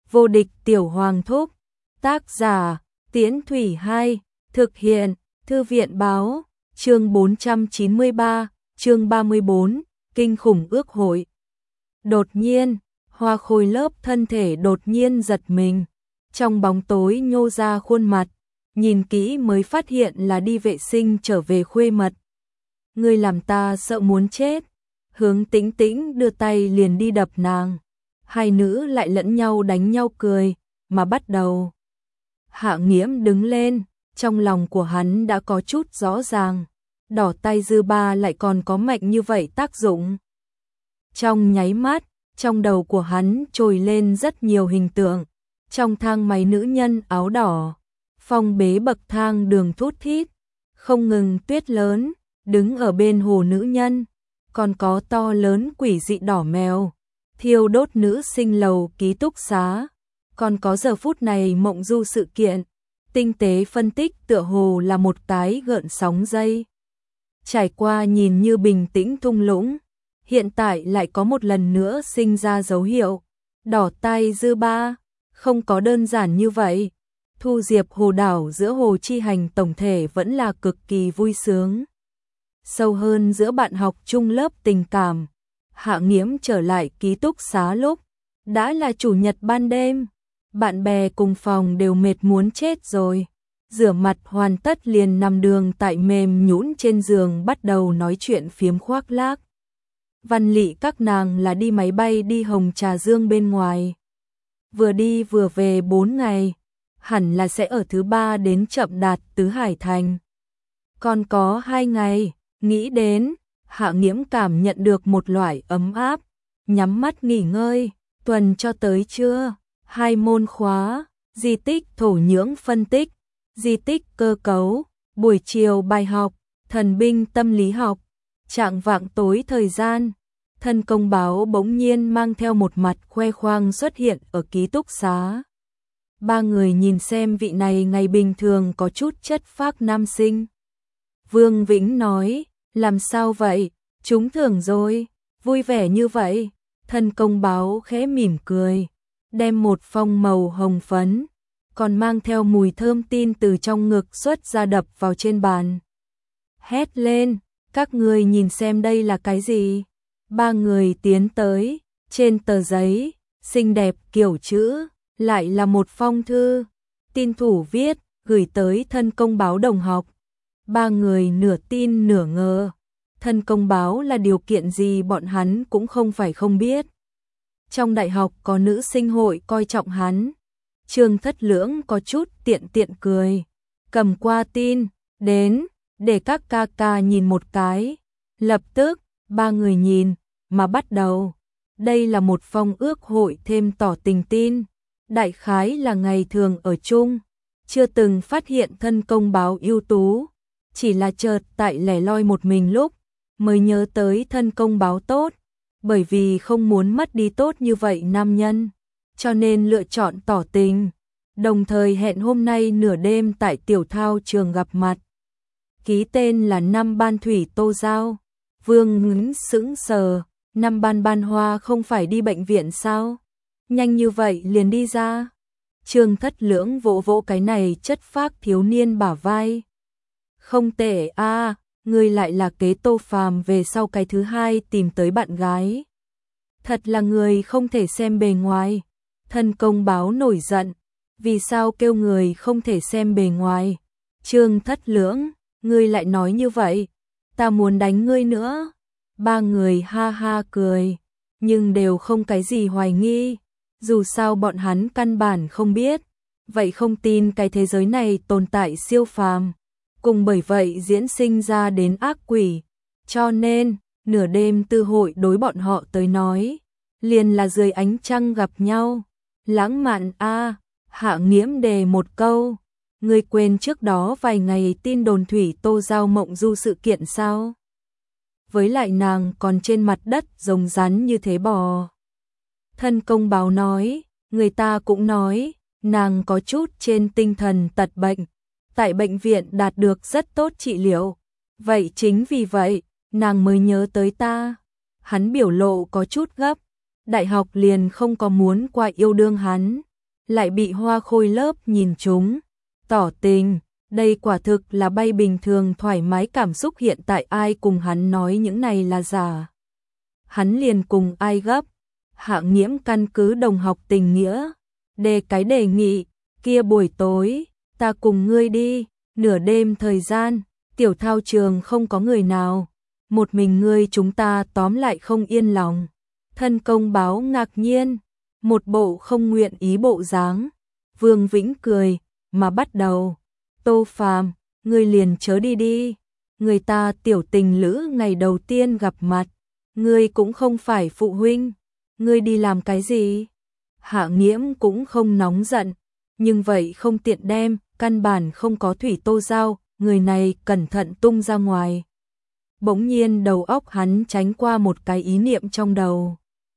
Vô địch tiểu hoàng thúc. Tác giả, Tiễn Thủy 2, thực hiện, Thư viện báo, chương 493, chương 34, kinh khủng ước hội. Đột nhiên, Hoa Khôi lớp thân thể đột nhiên giật mình, trong bóng tối nhô ra khuôn mặt, nhìn kỹ mới phát hiện là đi vệ sinh trở về khuê mật. Ngươi làm ta sợ muốn chết. Hướng Tĩnh Tĩnh đưa tay liền đi đập nàng. Hai nữ lại lẫn nhau đánh nhau cười, mà bắt đầu. Hạ Nghiễm đứng lên, trong lòng của hắn đã có chút rõ ràng, đỏ tay dư ba lại còn có mạnh như vậy tác dụng. Trong nháy mắt, trong đầu của hắn trồi lên rất nhiều hình tượng, trong thang máy nữ nhân áo đỏ, phong bế bậc thang đường thút thít, không ngừng tuyết lớn, đứng ở bên hồ nữ nhân, còn có to lớn quỷ dị đỏ mèo, thiêu đốt nữ sinh lầu ký túc xá, còn có giờ phút này mộng du sự kiện, tinh tế phân tích tựa hồ là một cái gợn sóng dây. Trải qua nhìn như bình tĩnh thung lũng, hiện tại lại có một lần nữa sinh ra dấu hiệu, đỏ tay dư ba, không có đơn giản như vậy. Thu Diệp hồ đảo giữa hồ chi hành tổng thể vẫn là cực kỳ vui sướng. Sâu hơn giữa bạn học chung lớp tình cảm, Hạ Nghiễm trở lại ký túc xá lúc, đã là chủ nhật ban đêm, bạn bè cùng phòng đều mệt muốn chết rồi. Rửa mặt hoàn tất liền nằm đường tại mềm nhũn trên giường bắt đầu nói chuyện phiếm khoác lác. Văn Lị các nàng là đi máy bay đi Hồng Trà Dương bên ngoài. Vừa đi vừa về 4 ngày, hẳn là sẽ ở thứ 3 đến chậm đạt Tứ Hải Thành. Còn có 2 ngày, nghĩ đến, Hạ Nghiễm cảm nhận được một loại ấm áp, nhắm mắt nghỉ ngơi, tuần cho tới trưa, 2 môn khóa, di tích thổ nhưỡng phân tích, di tích cơ cấu, buổi chiều bài học, thần binh tâm lý học, trạng vạng tối thời gian. Thân công báo bỗng nhiên mang theo một mặt khoe khoang xuất hiện ở ký túc xá. 3 người nhìn xem vị này ngày bình thường có chút chất phác nam sinh. Vương Vĩnh nói, làm sao vậy, trúng thưởng rồi, vui vẻ như vậy. Thân công báo khẽ mỉm cười, đem một phong màu hồng phấn, còn mang theo mùi thơm tin từ trong ngực xuất ra đập vào trên bàn. Hét lên, các người nhìn xem đây là cái gì? 3 người tiến tới, trên tờ giấy, xinh đẹp kiểu chữ, lại là một phong thư, tin thủ viết, gửi tới thân công báo đồng học. 3 người nửa tin nửa ngờ, thân công báo là điều kiện gì bọn hắn cũng không phải không biết. Trong đại học có nữ sinh hội coi trọng hắn. Trương Thất Lưỡng có chút tiện tiện cười, cầm qua tin, đến, để các ca ca nhìn một cái. Lập tức, 3 người nhìn, mà bắt đầu. Đây là một phong ước hội thêm tỏ tình tin. Đại khái là ngày thường ở chung, chưa từng phát hiện thân công báo ưu tú. Chỉ là chợt tại lẻ loi một mình lúc, mới nhớ tới thân công báo tốt. Bởi vì không muốn mất đi tốt như vậy nam nhân, cho nên lựa chọn tỏ tình. Đồng thời hẹn hôm nay nửa đêm tại tiểu thao trường gặp mặt. Ký tên là Năm Ban Thủy Tô Giao. Vương Ngứng sững sờ, Năm Ban Hoa không phải đi bệnh viện sao? Nhanh như vậy liền đi ra. Trương Thất Lưỡng vỗ vỗ cái này chất phác thiếu niên bả vai. Không tệ a, ngươi lại là kế Tô Phàm về sau cái thứ 2 tìm tới bạn gái. Thật là người không thể xem bề ngoài. Thân công báo nổi giận, vì sao kêu người không thể xem bề ngoài? Trương Thất Lưỡng, ngươi lại nói như vậy, ta muốn đánh ngươi nữa. 3 người ha ha cười, nhưng đều không cái gì hoài nghi, dù sao bọn hắn căn bản không biết, vậy không tin cái thế giới này tồn tại siêu phàm, cùng bởi vậy diễn sinh ra đến ác quỷ, cho nên, nửa đêm tư hội đối bọn họ tới nói, liền là dưới ánh trăng gặp nhau, lãng mạn a. Hạ Nghiễm đề một câu, ngươi quên trước đó vài ngày tin đồn Thủy Tô Giao mộng du sự kiện sao? Với lại nàng còn trên mặt đất rồng rắn như thế bò. Thân công báo nói, người ta cũng nói, nàng có chút trên tinh thần tật bệnh, tại bệnh viện đạt được rất tốt trị liệu. Vậy chính vì vậy, nàng mới nhớ tới ta. Hắn biểu lộ có chút gấp, đại học liền không có muốn qua yêu đương hắn, lại bị Hoa Khôi lớp nhìn trúng, tỏ tình. Đây quả thực là bay bình thường thoải mái, cảm xúc hiện tại ai cùng hắn nói những này là giả. Hắn liền cùng ai gấp. Hạ Nghiễm căn cứ đồng học tình nghĩa, đề nghị, kia buổi tối, ta cùng ngươi đi, nửa đêm thời gian, tiểu thao trường không có người nào, một mình ngươi chúng ta tóm lại không yên lòng. Thân công báo ngạc nhiên, một bộ không nguyện ý bộ dáng. Vương Vĩnh cười, mà bắt đầu, Tô Phàm, ngươi liền chớ đi đi, người ta tiểu tình lữ ngày đầu tiên gặp mặt, ngươi cũng không phải phụ huynh, ngươi đi làm cái gì? Hạ Nghiễm cũng không nóng giận, nhưng vậy không tiện đem, căn bản không có thủy tô giao, người này cẩn thận tung ra ngoài. Bỗng nhiên đầu óc hắn tránh qua một cái ý niệm trong đầu.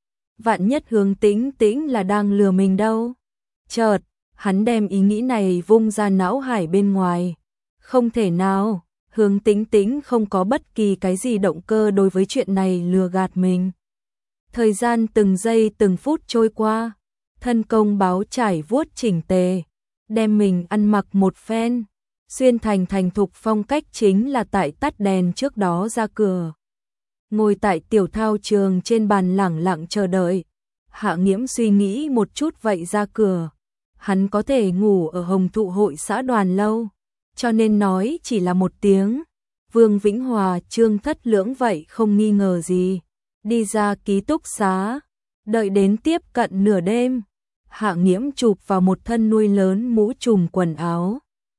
Vạn nhất Hướng Tĩnh Tĩnh là đang lừa mình đâu. Chợt, hắn đem ý nghĩ này vung ra não hải bên ngoài. Không thể nào, Hướng Tĩnh Tĩnh không có bất kỳ cái gì động cơ đối với chuyện này lừa gạt mình. Thời gian từng giây từng phút trôi qua, thân công báo trải vuốt chỉnh tề, đem mình ăn mặc một phen, xuyên thành thục phong cách chính là tại tắt đèn trước đó ra cửa. Ngồi tại tiểu thao trường trên bàn lẳng lặng chờ đợi, Hạ Nghiễm suy nghĩ một chút vậy ra cửa. Hắn có thể ngủ ở Hồng Thụ hội xã đoàn lâu, cho nên nói chỉ là một tiếng. Vương Vĩnh Hòa, Trương Thất Lưỡng vậy không nghi ngờ gì. Đi ra ký túc xá, đợi đến tiếp cận nửa đêm, Hạ Nghiễm chụp vào một thân nuôi lớn mũ trùm quần áo.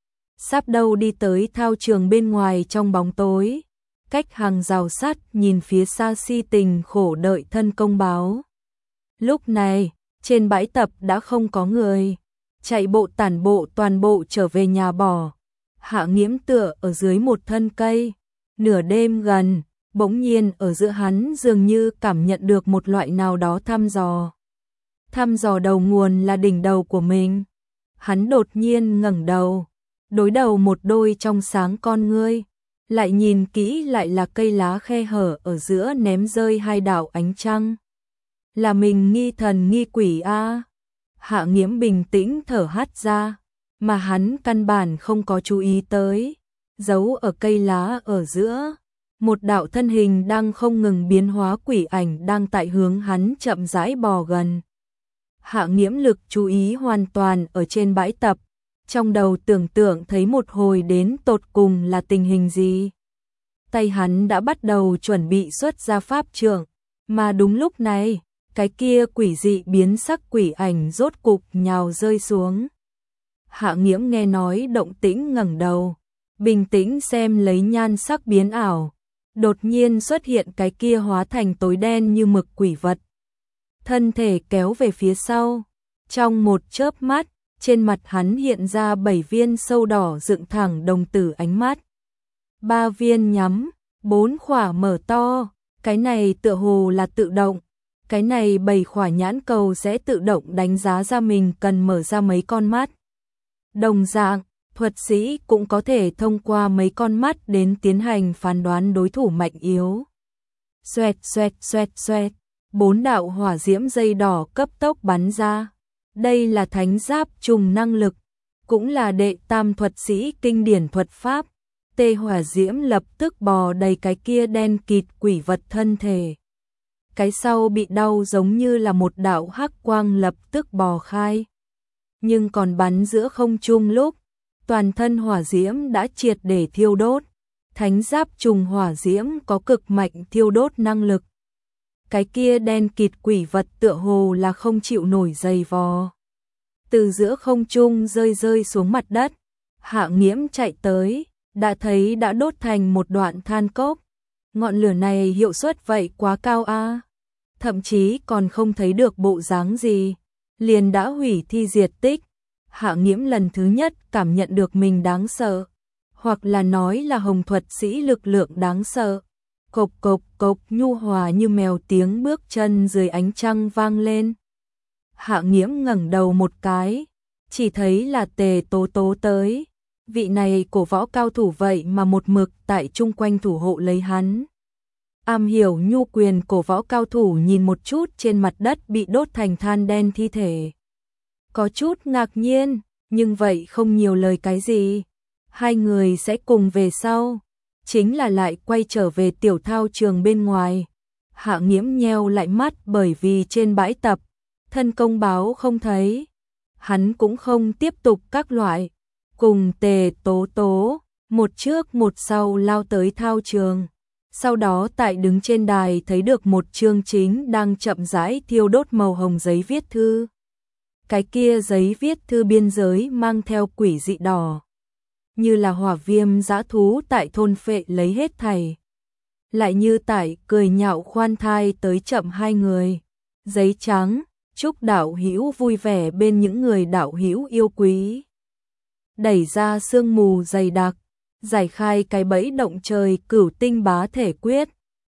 Sắp đâu đi tới thao trường bên ngoài trong bóng tối, cách hàng rào sắt nhìn phía xa si tình khổ đợi thân công báo. Lúc này, trên bãi tập đã không có người, chạy bộ tản bộ toàn bộ trở về nhà bỏ. Hạ Nghiễm tựa ở dưới một thân cây, nửa đêm gần, bỗng nhiên ở giữa hắn dường như cảm nhận được một loại nào đó thăm dò. Thăm dò đầu nguồn là đỉnh đầu của mình. Hắn đột nhiên ngẩng đầu, đối đầu một đôi trong sáng con ngươi, lại nhìn kỹ lại là cây lá khe hở ở giữa ném rơi hai đạo ánh trăng. Là mình nghi thần nghi quỷ a. Hạ Nghiễm bình tĩnh thở hắt ra, mà hắn căn bản không có chú ý tới, giấu ở cây lá ở giữa, một đạo thân hình đang không ngừng biến hóa, quỷ ảnh đang tại hướng hắn chậm rãi bò gần. Hạ Nghiễm lực chú ý hoàn toàn ở trên bãi tập, trong đầu tưởng tượng thấy một hồi đến tột cùng là tình hình gì. Tay hắn đã bắt đầu chuẩn bị xuất ra pháp trượng, mà đúng lúc này, cái kia quỷ dị biến sắc quỷ ảnh rốt cục nhào rơi xuống. Hạ Nghiễm nghe nói động tĩnh ngẩng đầu, bình tĩnh xem lấy nhan sắc biến ảo, đột nhiên xuất hiện cái kia hóa thành tối đen như mực quỷ vật. Thân thể kéo về phía sau, trong một chớp mắt, trên mặt hắn hiện ra 7 viên sâu đỏ dựng thẳng đồng tử ánh mắt. 3 viên nhắm, 4 khỏa mở to, cái này tựa hồ là tự động. Cái này 7 khỏa nhãn cầu sẽ tự động đánh giá ra mình cần mở ra mấy con mắt. Đồng dạng, thuật sĩ cũng có thể thông qua mấy con mắt đến tiến hành phán đoán đối thủ mạnh yếu. Xoẹt xoẹt xoẹt xoẹt, 4 đạo hỏa diễm dây đỏ cấp tốc bắn ra. Đây là thánh giáp trùng năng lực, cũng là đệ tam thuật sĩ kinh điển thuật pháp. Tê hỏa diễm lập tức bò đầy cái kia đen kịt quỷ vật thân thể. Cái sau bị đau giống như là một đạo hắc quang lập tức bò khai. Nhưng còn bắn giữa không trung lúc, toàn thân hỏa diễm đã triệt để thiêu đốt. Thánh giáp trùng hỏa diễm có cực mạnh thiêu đốt năng lực. Cái kia đen kịt quỷ vật tựa hồ là không chịu nổi dày vò. Từ giữa không trung rơi xuống mặt đất. Hạ Nghiễm chạy tới, đã thấy đã đốt thành một đoạn than cốc. Ngọn lửa này hiệu suất vậy quá cao a. Thậm chí còn không thấy được bộ dáng gì, liền đã hủy thi diệt tích. Hạ Nghiễm lần thứ nhất cảm nhận được mình đáng sợ, hoặc là nói là hồng thuật sĩ lực lượng đáng sợ. Cộc cộc cộc, nhu hòa như mèo tiếng bước chân dưới ánh trăng vang lên. Hạ Nghiễm ngẩng đầu một cái, chỉ thấy là Tề Tố Tố tới. Vị này cổ võ cao thủ vậy mà một mực tại chung quanh thủ hộ lấy hắn. Am hiểu nhu quyền cổ võ cao thủ nhìn một chút trên mặt đất bị đốt thành than đen thi thể. có chút ngạc nhiên, nhưng vậy không nhiều lời cái gì. Hai người sẽ cùng về sau, chính là lại quay trở về tiểu thao trường bên ngoài. Hạ Nghiễm nheo lại mắt bởi vì trên bãi tập, thân công báo không thấy. Hắn cũng không tiếp tục các loại, cùng Tề Tố Tố, một trước một sau lao tới thao trường. Sau đó tại đứng trên đài thấy được một chương chính đang chậm rãi thiêu đốt màu hồng giấy viết thư. Cái kia giấy viết thư biên giới mang theo quỷ dị đỏ, như là hỏa viêm dã thú tại thôn phệ lấy hết thảy. Lại như tại cười nhạo khoan thai tới chậm hai người. Giấy trắng, chúc đạo hữu vui vẻ bên những người đạo hữu yêu quý. Đẩy ra sương mù dày đặc, giải khai cái bẫy động trời cửu tinh bá thể quyết.